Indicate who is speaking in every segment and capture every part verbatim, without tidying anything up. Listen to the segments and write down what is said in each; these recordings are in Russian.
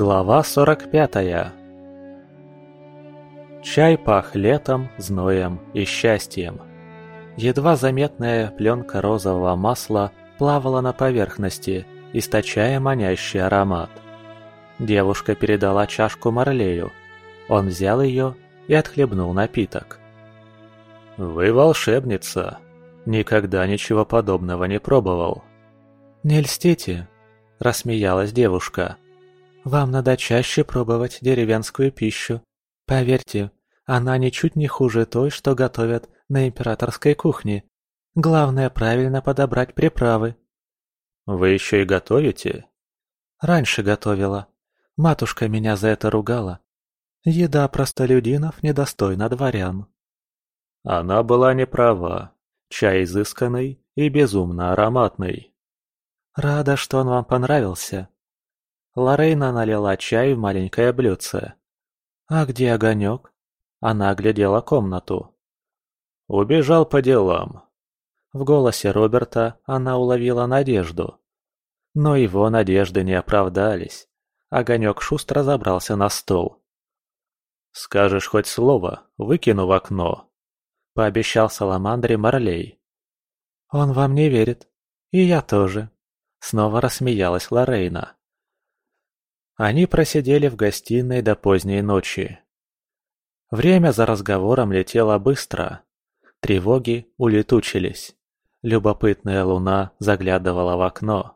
Speaker 1: Глава сорок пятая. Чай пах летом, зноем и счастьем. Едва заметная пленка розового масла плавала на поверхности, источая манящий аромат. Девушка передала чашку Марлею. Он взял ее и отхлебнул напиток. «Вы волшебница. Никогда ничего подобного не пробовал». «Не льстите», – рассмеялась девушка. «Вам надо чаще пробовать деревенскую пищу. Поверьте, она ничуть не хуже той, что готовят на императорской кухне. Главное правильно подобрать приправы». «Вы еще и готовите?» «Раньше готовила. Матушка меня за это ругала. Еда простолюдинов недостойна дворян».
Speaker 2: Она была не права. Чай изысканный и безумно ароматный.
Speaker 1: «Рада, что он вам понравился». Лорейна налила чай в маленькое блюдце. «А где огонек?» Она оглядела комнату.
Speaker 2: «Убежал по делам».
Speaker 1: В голосе Роберта она уловила надежду. Но его надежды не оправдались. Огонек шустро забрался на стол.
Speaker 2: «Скажешь хоть слово, выкину в окно», — пообещал Саламандре Марлей.
Speaker 1: «Он вам не верит. И я тоже», — снова рассмеялась Лорейна. Они просидели в гостиной до поздней ночи. Время за разговором летело быстро. Тревоги улетучились. Любопытная луна заглядывала в окно.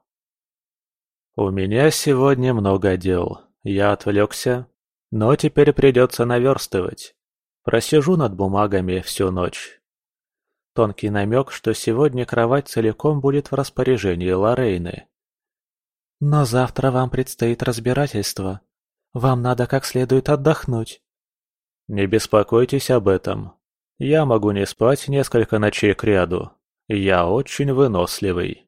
Speaker 2: «У меня сегодня много дел. Я отвлекся, но теперь придется наверстывать. Просижу над бумагами всю ночь».
Speaker 1: Тонкий намек, что сегодня кровать целиком будет в распоряжении Лорейны. «Но завтра вам предстоит разбирательство. Вам надо как следует отдохнуть».
Speaker 2: «Не беспокойтесь об этом. Я могу не спать несколько ночей кряду. Я очень выносливый».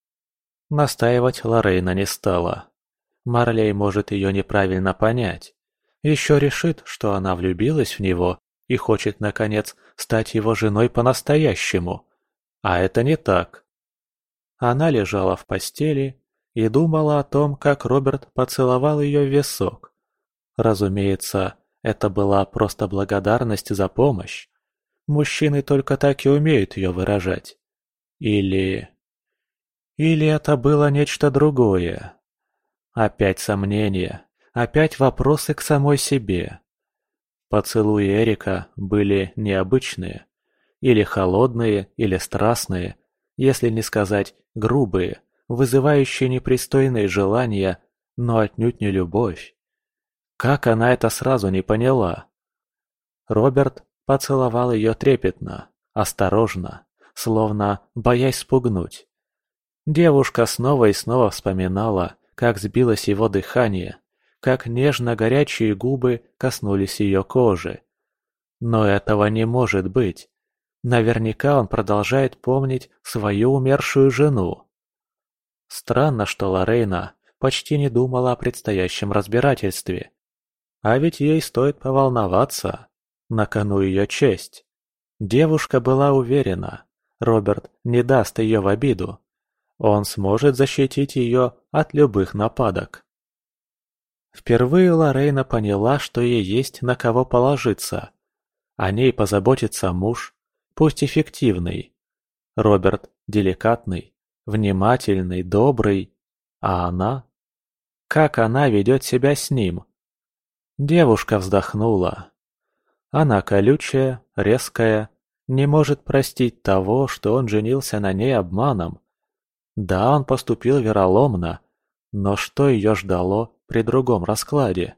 Speaker 1: Настаивать Лорейна не стала. Марлей может ее неправильно понять. Еще решит, что она влюбилась в него и хочет, наконец, стать его женой по-настоящему. А это не так. Она лежала в постели и думала о том, как Роберт поцеловал ее в висок. Разумеется, это была просто благодарность за помощь. Мужчины только так и умеют ее выражать. Или... Или это было нечто другое. Опять сомнения, опять вопросы к самой себе. Поцелуи Эрика были необычные. Или холодные, или страстные, если не сказать грубые, вызывающие непристойные желания, но отнюдь не любовь. Как она это сразу не поняла? Роберт поцеловал ее трепетно, осторожно, словно боясь спугнуть. Девушка снова и снова вспоминала, как сбилось его дыхание, как нежно горячие губы коснулись ее кожи. Но этого не может быть. Наверняка он продолжает помнить свою умершую жену. Странно, что Лорейна почти не думала о предстоящем разбирательстве. А ведь ей стоит поволноваться. На кону ее честь. Девушка была уверена, Роберт не даст ее в обиду. Он сможет защитить ее от любых нападок. Впервые Лорейна поняла, что ей есть на кого положиться. О ней позаботится муж, пусть эффективный. Роберт деликатный, внимательный, добрый. А она? Как она ведет себя с ним? Девушка вздохнула. Она колючая, резкая, не может простить того, что он женился на ней обманом. Да, он поступил вероломно, но что ее ждало при другом раскладе?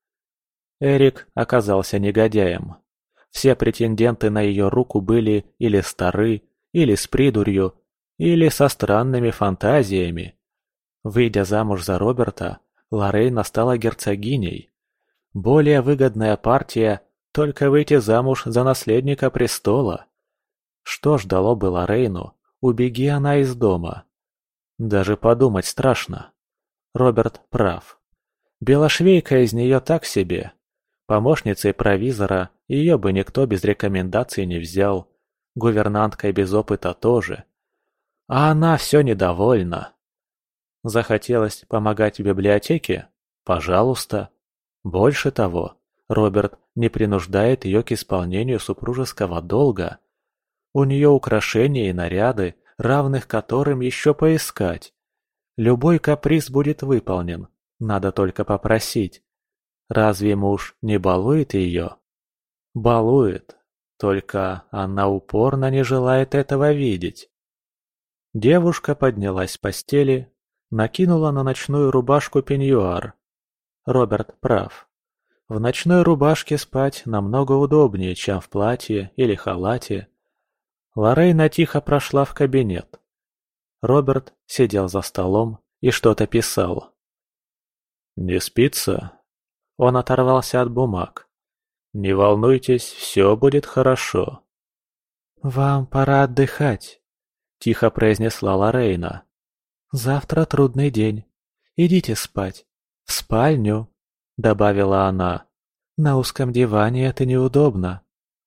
Speaker 1: Эрик оказался негодяем. Все претенденты на ее руку были или стары, или с придурью, или со странными фантазиями. Выйдя замуж за Роберта, Лорейна стала герцогиней. Более выгодная партия – только выйти замуж за наследника престола. Что ждало бы Лорейну, убеги она из дома? Даже подумать страшно. Роберт прав. Белошвейка из нее так себе. Помощницей провизора ее бы никто без рекомендаций не взял. Гувернанткой без опыта тоже. А она все недовольна. Захотелось помогать в библиотеке? Пожалуйста. Больше того, Роберт не принуждает ее к исполнению супружеского долга. У нее украшения и наряды, равных которым еще поискать. Любой каприз будет выполнен, надо только попросить. Разве муж не балует ее? Балует, только она упорно не желает этого видеть. Девушка поднялась с постели, накинула на ночную рубашку пеньюар. Роберт прав. В ночной рубашке спать намного удобнее, чем в платье или халате. Лорейна тихо прошла в кабинет. Роберт сидел за столом и что-то писал. «Не спится?» Он оторвался от бумаг. «Не волнуйтесь, все будет хорошо». «Вам пора отдыхать», — тихо произнесла Лорейна. «Завтра трудный день. Идите спать. В спальню», — добавила она. «На узком диване это неудобно».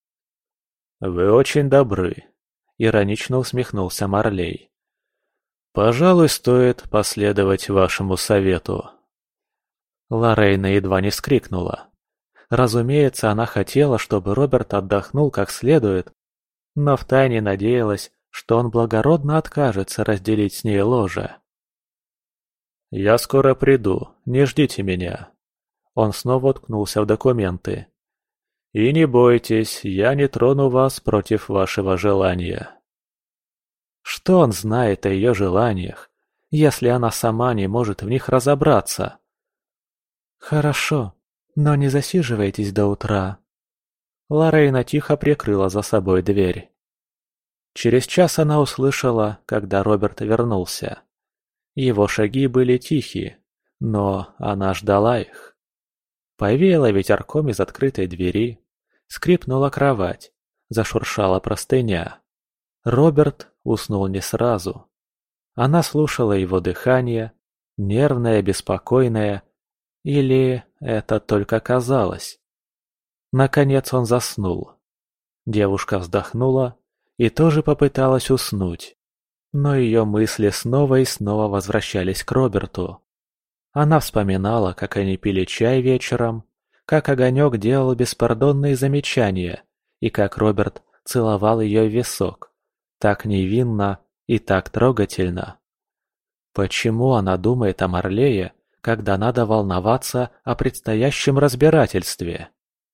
Speaker 1: «Вы очень добры», — иронично усмехнулся Марлей. «Пожалуй, стоит последовать вашему совету». Лорейна едва не вскрикнула. Разумеется, она хотела, чтобы Роберт отдохнул как следует, но втайне надеялась, что он благородно откажется разделить с ней ложе. «Я скоро приду, не ждите меня». Он снова уткнулся в документы. «И не бойтесь, я не трону вас против вашего желания». Что он знает о ее желаниях, если она сама не может в них разобраться? «Хорошо, но не засиживайтесь до утра». Лорейна тихо прикрыла за собой дверь. Через час она услышала, когда Роберт вернулся. Его шаги были тихие, но она ждала их. Повеяло ветерком из открытой двери, скрипнула кровать, зашуршала простыня. Роберт уснул не сразу. Она слушала его дыхание, нервное, беспокойное, или это только казалось. Наконец он заснул. Девушка вздохнула и тоже попыталась уснуть, но ее мысли снова и снова возвращались к Роберту. Она вспоминала, как они пили чай вечером, как Огонек делал беспардонные замечания и как Роберт целовал ее в висок, так невинно и так трогательно. Почему она думает о Марлее, когда надо волноваться о предстоящем разбирательстве?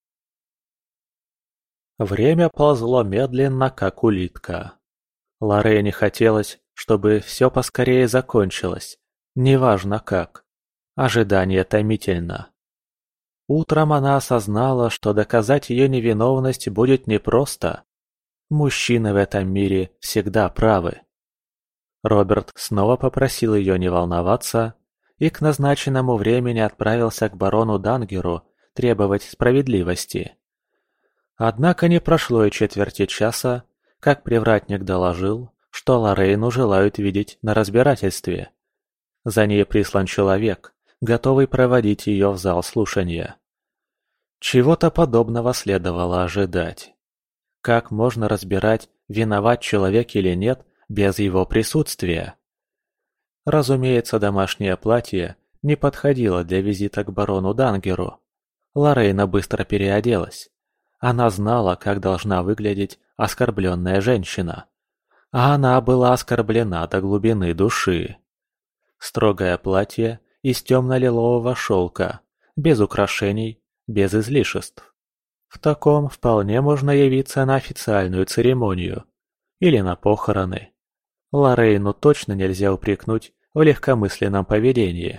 Speaker 1: Время ползло медленно, как улитка. Лорейне хотелось, чтобы все поскорее закончилось, неважно как. Ожидание томительно. Утром она осознала, что доказать ее невиновность будет непросто. Мужчины в этом мире всегда правы. Роберт снова попросил ее не волноваться и к назначенному времени отправился к барону Дангеру требовать справедливости. Однако не прошло и четверти часа, как привратник доложил, что Лорейну желают видеть на разбирательстве. За ней прислан человек, готовый проводить ее в зал слушания. Чего-то подобного следовало ожидать. Как можно разбирать, виноват человек или нет, без его присутствия? Разумеется, домашнее платье не подходило для визита к барону Дангеру. Лорейна быстро переоделась. Она знала, как должна выглядеть оскорбленная женщина. А она была оскорблена до глубины души. Строгое платье из темно-лилового шелка, без украшений, без излишеств. В таком вполне можно явиться на официальную церемонию или на похороны. Лорейну точно нельзя упрекнуть в легкомысленном поведении.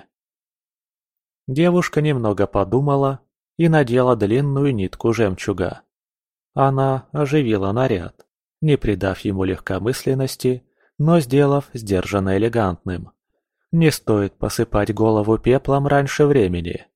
Speaker 1: Девушка немного подумала и надела длинную нитку жемчуга. Она оживила наряд, не придав ему легкомысленности, но сделав сдержанно элегантным. Не стоит посыпать голову пеплом раньше времени.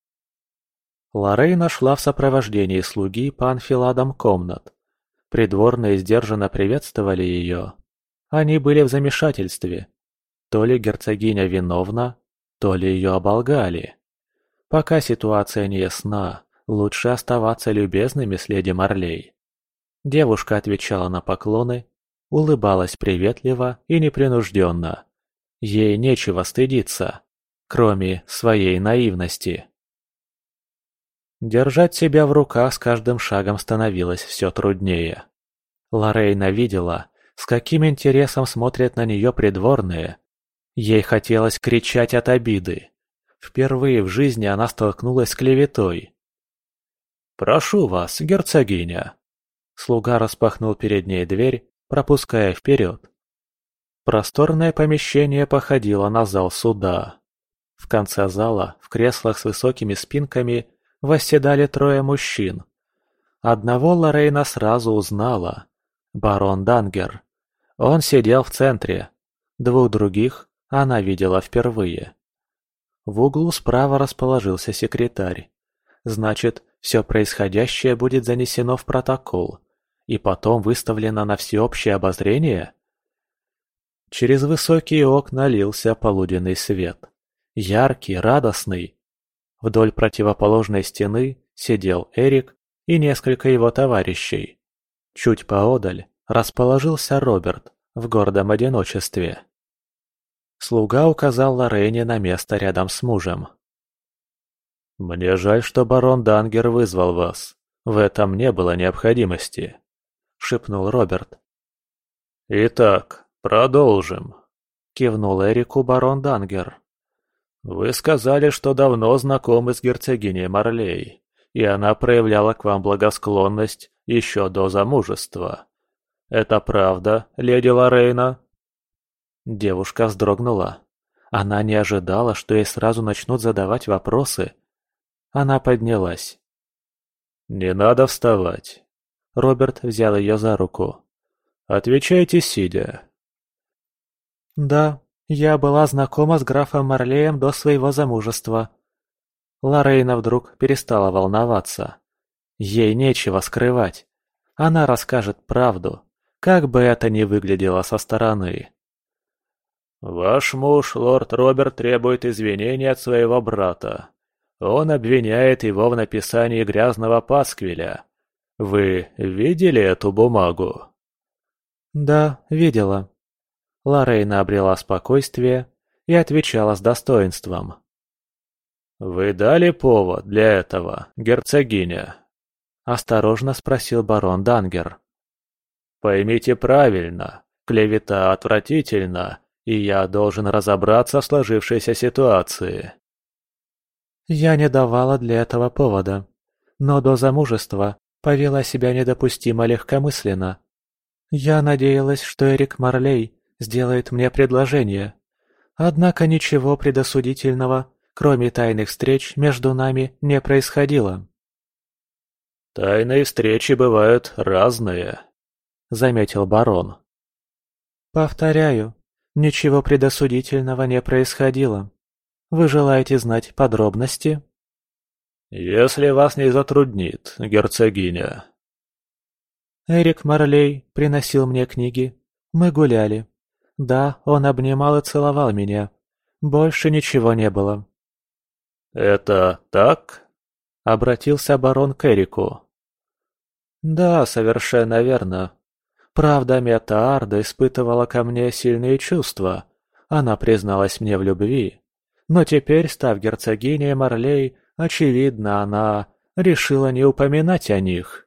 Speaker 1: Лорейна шла в сопровождении слуги по анфиладам комнат. Придворные сдержанно приветствовали ее. Они были в замешательстве. То ли герцогиня виновна, то ли ее оболгали. Пока ситуация не ясна, лучше оставаться любезными с леди Марлей. Девушка отвечала на поклоны, улыбалась приветливо и непринужденно. Ей нечего стыдиться. кроме своей наивности. Держать себя в руках с каждым шагом становилось все труднее. Лорейна видела, с каким интересом смотрят на нее придворные. Ей хотелось кричать от обиды. Впервые в жизни она столкнулась с клеветой. «Прошу вас, герцогиня!» Слуга распахнул перед ней дверь, пропуская вперед. Просторное помещение походило на зал суда. В конце зала, в креслах с высокими спинками, восседали трое мужчин. Одного Лорейна сразу узнала. Барон Дангер. Он сидел в центре. Двух других она видела впервые. В углу справа расположился секретарь. Значит, все происходящее будет занесено в протокол и потом выставлено на всеобщее обозрение? Через высокие окна лился полуденный свет. Яркий, радостный. Вдоль противоположной стены сидел Эрик и несколько его товарищей. Чуть поодаль расположился Роберт в гордом одиночестве. Слуга указал Лорейне на место рядом с мужем. «Мне жаль, что барон Дангер вызвал вас. В этом не было необходимости», — шепнул Роберт. «Итак, продолжим», — кивнул Эрику барон Дангер. «Вы сказали, что давно знакомы с герцогиней Марлей, и она проявляла к вам благосклонность еще до замужества. Это правда, леди Лорейна?» Девушка вздрогнула. Она не ожидала, что ей сразу начнут задавать вопросы. Она поднялась. «Не надо вставать». Роберт взял ее за руку. «Отвечайте, сидя». «Да, я была знакома с графом Марлеем до своего замужества». Лорейна вдруг перестала волноваться. Ей нечего скрывать. Она расскажет правду, как бы это ни выглядело со стороны. «Ваш муж, лорд Роберт, требует извинений от своего брата. Он обвиняет его в написании грязного пасквиля. Вы видели эту бумагу?» «Да, видела». Лорейна обрела спокойствие и отвечала с достоинством. «Вы дали повод для этого, герцогиня?» – осторожно спросил барон Дангер. «Поймите правильно, клевета отвратительна, и я должен разобраться в сложившейся ситуации». «Я не давала для этого повода, но до замужества повела себя недопустимо легкомысленно. Я надеялась, что Эрик Марлей сделает мне предложение. Однако ничего предосудительного, кроме тайных встреч, между нами не происходило». «Тайные встречи бывают разные», — заметил барон. «Повторяю, ничего предосудительного не происходило. Вы желаете знать подробности?» «Если вас не затруднит, герцогиня». Эрик Марлей приносил мне книги. Мы гуляли. Да, он обнимал и целовал меня. Больше ничего не было. «Это так?» — обратился барон к Эрику. «Да, совершенно верно. Правда, Мета Арда испытывала ко мне сильные чувства. Она призналась мне в любви. Но теперь, став герцогиней Марлей, очевидно, она решила не упоминать о них».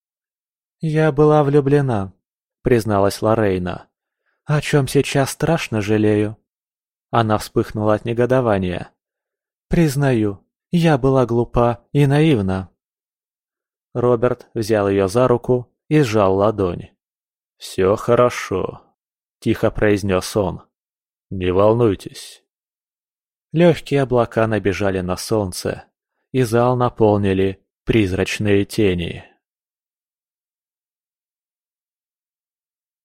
Speaker 1: «Я была влюблена», — призналась Лорейна. «О чем сейчас страшно жалею». Она вспыхнула от негодования. «Признаю, я была глупа и наивна». Роберт взял ее за руку и сжал ладонь. «Все хорошо», — тихо произнес он. «Не волнуйтесь». Легкие облака набежали на солнце, и зал наполнили призрачные тени.